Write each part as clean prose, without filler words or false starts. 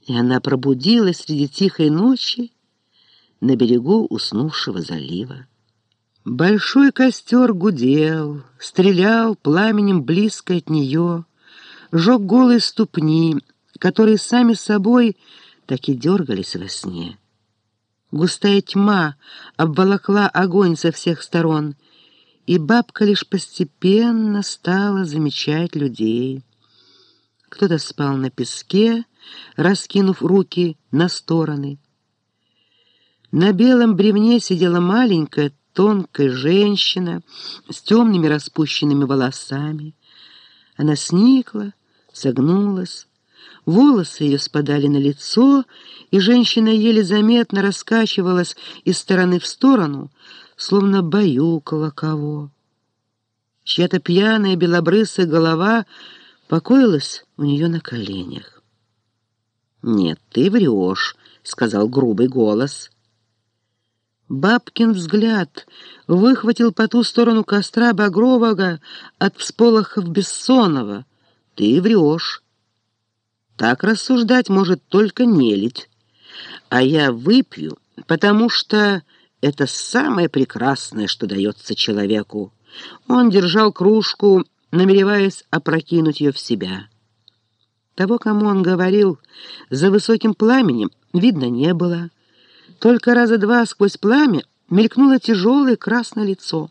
И она пробудилась среди тихой ночи на берегу уснувшего залива. Большой костер гудел, стрелял пламенем близко от нее, жег голые ступни, которые сами собой так и дергались во сне. Густая тьма обволокла огонь со всех сторон, и бабка лишь постепенно стала замечать людей. Кто-то спал на песке, раскинув руки на стороны. На белом бревне сидела маленькая, тонкая женщина с темными распущенными волосами. Она сникла, согнулась, волосы ее спадали на лицо, и женщина еле заметно раскачивалась из стороны в сторону, словно баюкала кого. Чья-то пьяная белобрысая голова покоилась у нее на коленях. «Нет, ты врешь», — сказал грубый голос. Бабкин взгляд выхватил по ту сторону костра багрового от всполохов Бессонова. «Ты врешь. Так рассуждать может только нелядь. А я выпью, потому что это самое прекрасное, что дается человеку». Он держал кружку, намереваясь опрокинуть ее в себя. Того, кому он говорил, за высоким пламенем видно не было. Только раза два сквозь пламя мелькнуло тяжелое красное лицо.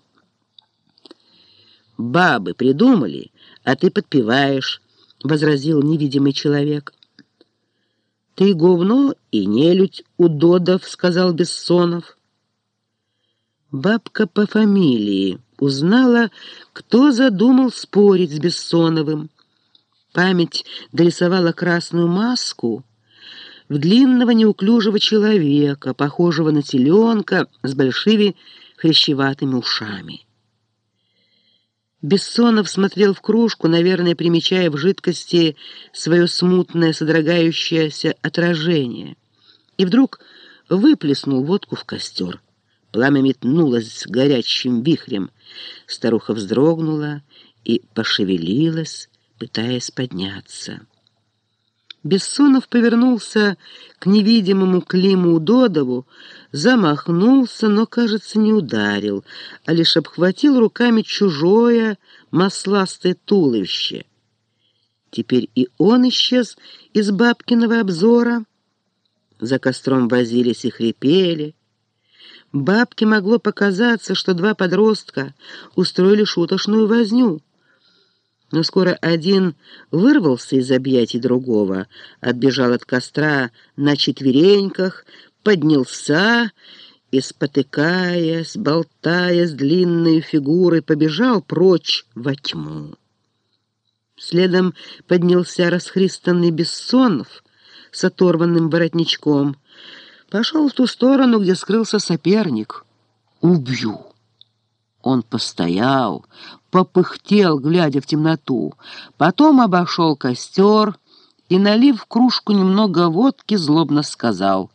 «Бабы придумали, а ты подпеваешь», — возразил невидимый человек. «Ты говно и нелюдь, удодов», — сказал Бессонов. Бабка по фамилии узнала, кто задумал спорить с Бессоновым. Память дорисовала красную маску в длинного неуклюжего человека, похожего на теленка с большими хрящеватыми ушами. Бессонов смотрел в кружку, наверное, примечая в жидкости свое смутное содрогающееся отражение, и вдруг выплеснул водку в костер. Пламя метнулось горячим вихрем. Старуха вздрогнула и пошевелилась, пытаясь подняться. Бессонов повернулся к невидимому Климу Удодову, замахнулся, но, кажется, не ударил, а лишь обхватил руками чужое масластое туловище. Теперь и он исчез из бабкиного обзора. За костром возились и хрипели. Бабке могло показаться, что два подростка устроили шуточную возню. Но скоро один вырвался из объятий другого, отбежал от костра на четвереньках, поднялся и, спотыкаясь, болтаясь длинной фигурой, побежал прочь во тьму. Следом поднялся расхристанный Бессонов с оторванным воротничком, пошел в ту сторону, где скрылся соперник. «Убью!» Он постоял, попыхтел, глядя в темноту, потом обошел костер и, налив в кружку немного водки, злобно сказал: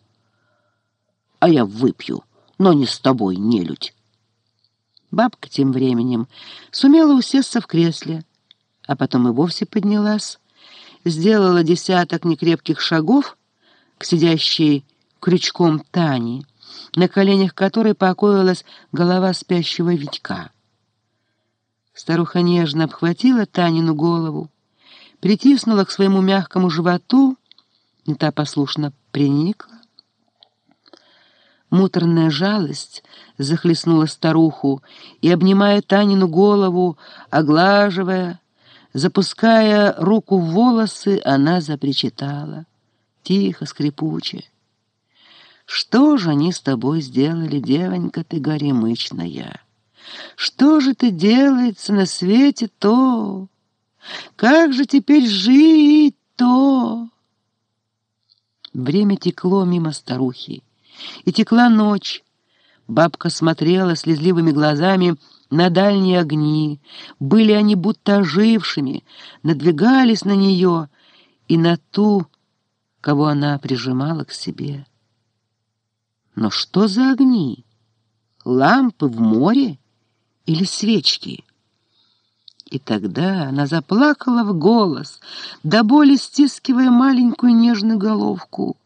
«А я выпью, но не с тобой, нелюдь». Бабка тем временем сумела усесться в кресле, а потом и вовсе поднялась, сделала десяток некрепких шагов к сидящей крючком Тани, на коленях которой покоилась голова спящего Витька. Старуха нежно обхватила Танину голову, притиснула к своему мягкому животу, и та послушно приникла. Муторная жалость захлестнула старуху, и, обнимая Танину голову, оглаживая, запуская руку в волосы, она запричитала, тихо, скрипуче: «Что же они с тобой сделали, девонька ты горемычная? Что же ты делается на свете-то? Как же теперь жить-то?» Время текло мимо старухи, и текла ночь. Бабка смотрела слезливыми глазами на дальние огни. Были они будто ожившими, надвигались на нее и на ту, кого она прижимала к себе. Но что за огни? Лампы в море или свечки? И тогда она заплакала в голос, до боли стискивая маленькую нежную головку.